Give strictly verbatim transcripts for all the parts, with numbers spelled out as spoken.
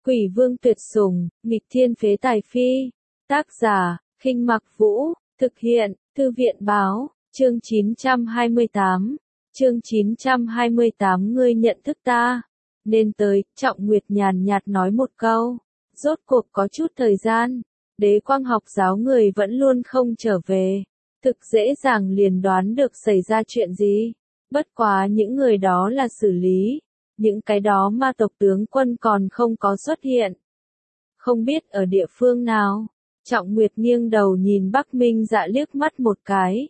Quỷ vương tuyệt sủng, nghịch thiên phế tài phi. Tác giả, Khinh Mặc Vũ, thực hiện, Thư viện báo, chương chín trăm hai mươi tám. Chương chín trăm hai mươi tám Ngươi nhận thức ta. Nên tới, Trọng Nguyệt nhàn nhạt nói một câu. Rốt cuộc có chút thời gian, Đế Quang học giáo người vẫn luôn không trở về. Thực dễ dàng liền đoán được xảy ra chuyện gì. Bất quá những người đó là xử lý. Những cái đó ma tộc tướng quân còn không có xuất hiện. Không biết ở địa phương nào. Trọng Nguyệt nghiêng đầu nhìn Bắc Minh Dạ liếc mắt một cái.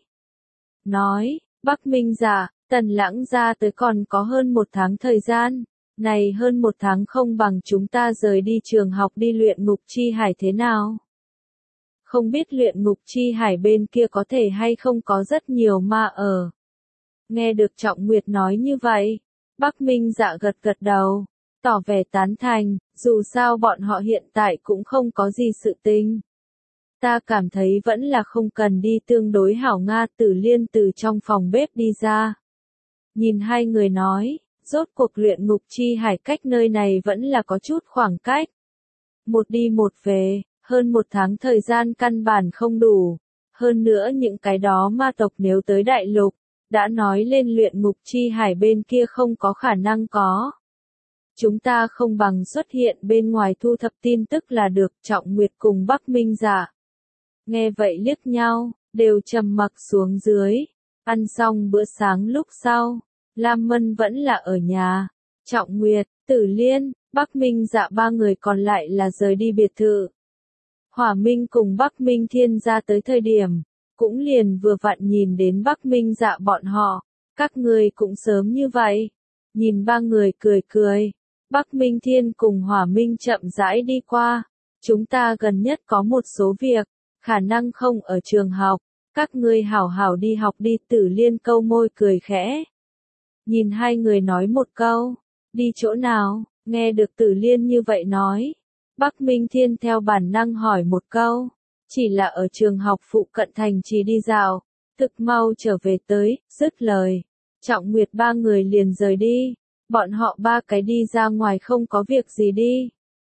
Nói, Bắc Minh Dạ, Tần Lãng ra tới còn có hơn một tháng thời gian. Này hơn một tháng không bằng chúng ta rời đi trường học đi luyện ngục chi hải thế nào? Không biết luyện ngục chi hải bên kia có thể hay không có rất nhiều ma ở. Nghe được Trọng Nguyệt nói như vậy, Bắc Minh Dạ gật gật đầu, tỏ vẻ tán thành, dù sao bọn họ hiện tại cũng không có gì sự tình. Ta cảm thấy vẫn là không cần đi tương đối hảo. Nga Tử Liên từ trong phòng bếp đi ra. Nhìn hai người nói, rốt cuộc luyện ngục chi hải cách nơi này vẫn là có chút khoảng cách. Một đi một về, hơn một tháng thời gian căn bản không đủ. Hơn nữa những cái đó ma tộc nếu tới đại lục, đã nói lên luyện ngục chi hải bên kia không có khả năng có. Chúng ta không bằng xuất hiện bên ngoài thu thập tin tức là được. Trọng Nguyệt cùng Bắc Minh Dạ nghe vậy liếc nhau, đều trầm mặc xuống dưới. Ăn xong bữa sáng lúc sau, Lam Mân vẫn là ở nhà. Trọng Nguyệt, Tử Liên, Bắc Minh Dạ ba người còn lại là rời đi biệt thự. Hỏa Minh cùng Bắc Minh Thiên ra tới thời điểm, cũng liền vừa vặn nhìn đến Bắc Minh Dạ bọn họ. Các người cũng sớm như vậy. Nhìn ba người cười cười. Bắc Minh Thiên cùng Hỏa Minh chậm rãi đi qua. Chúng ta gần nhất có một số việc, khả năng không ở trường học. Các ngươi hảo hảo đi học đi. Tử Liên câu môi cười khẽ. Nhìn hai người nói một câu. Đi chỗ nào? Nghe được Tử Liên như vậy nói. Bắc Minh Thiên theo bản năng hỏi một câu. Chỉ là ở trường học phụ cận thành trì đi dạo. Thực mau trở về tới, dứt lời. Trọng Nguyệt ba người liền rời đi. Bọn họ ba cái đi ra ngoài không có việc gì đi.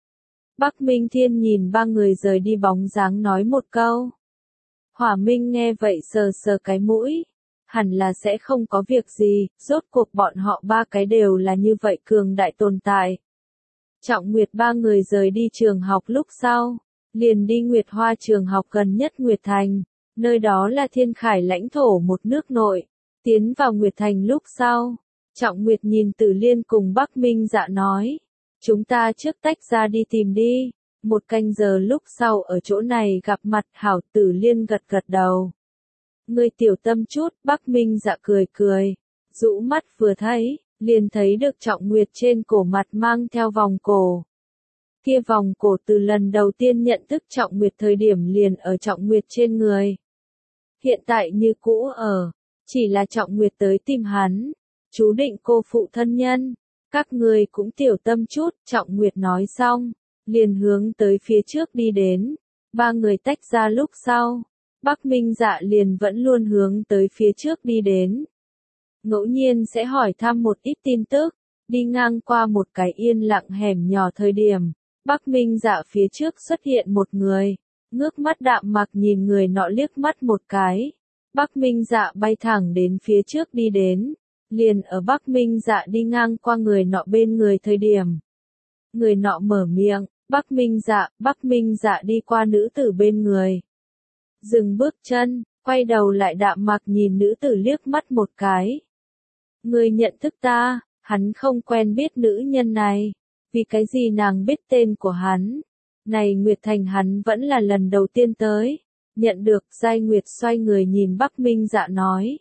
Bắc Minh Thiên nhìn ba người rời đi bóng dáng nói một câu. Hỏa Minh nghe vậy sờ sờ cái mũi. Hẳn là sẽ không có việc gì, rốt cuộc bọn họ ba cái đều là như vậy cường đại tồn tại. Trọng Nguyệt ba người rời đi trường học lúc sau, liền đi Nguyệt Hoa trường học gần nhất Nguyệt Thành, nơi đó là Thiên Khải lãnh thổ một nước nội. Tiến vào Nguyệt Thành lúc sau, Trọng Nguyệt nhìn Tử Liên cùng Bắc Minh Dạ nói, chúng ta trước tách ra đi tìm đi, một canh giờ lúc sau ở chỗ này gặp mặt. Hảo. Tử Liên gật gật đầu. Ngươi tiểu tâm chút. Bắc Minh Dạ cười cười, rũ mắt vừa thấy, liền thấy được Trọng Nguyệt trên cổ mặt mang theo vòng cổ. Kia vòng cổ từ lần đầu tiên nhận thức Trọng Nguyệt thời điểm liền ở Trọng Nguyệt trên người. Hiện tại như cũ ở, chỉ là Trọng Nguyệt tới tìm hắn, chú định cô phụ thân nhân. Các người cũng tiểu tâm chút. Trọng Nguyệt nói xong, liền hướng tới phía trước đi đến. Ba người tách ra lúc sau, Bắc Minh Dạ liền vẫn luôn hướng tới phía trước đi đến. Ngẫu nhiên sẽ hỏi thăm một ít tin tức, đi ngang qua một cái yên lặng hẻm nhỏ thời điểm, Bắc Minh Dạ phía trước xuất hiện một người, ngước mắt đạm mạc nhìn người nọ liếc mắt một cái. Bắc Minh Dạ bay thẳng đến phía trước đi đến, liền ở Bắc Minh Dạ đi ngang qua người nọ bên người thời điểm. Người nọ mở miệng, Bắc Minh Dạ, Bắc Minh Dạ đi qua nữ tử bên người. Dừng bước chân, quay đầu lại đạm mạc nhìn nữ tử liếc mắt một cái. Ngươi nhận thức ta? Hắn không quen biết nữ nhân này. Vì cái gì nàng biết tên của hắn? Này Nguyệt Thành hắn vẫn là lần đầu tiên tới. Nhận được. Giai Nguyệt xoay người nhìn Bắc Minh Dạ nói.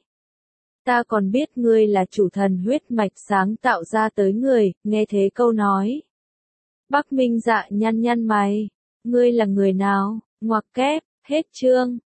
Ta còn biết ngươi là chủ thần huyết mạch sáng tạo ra tới người. Nghe thế câu nói, Bắc Minh Dạ nhăn nhăn mày. Ngươi là người nào? Ngoặc kép. Hết chương.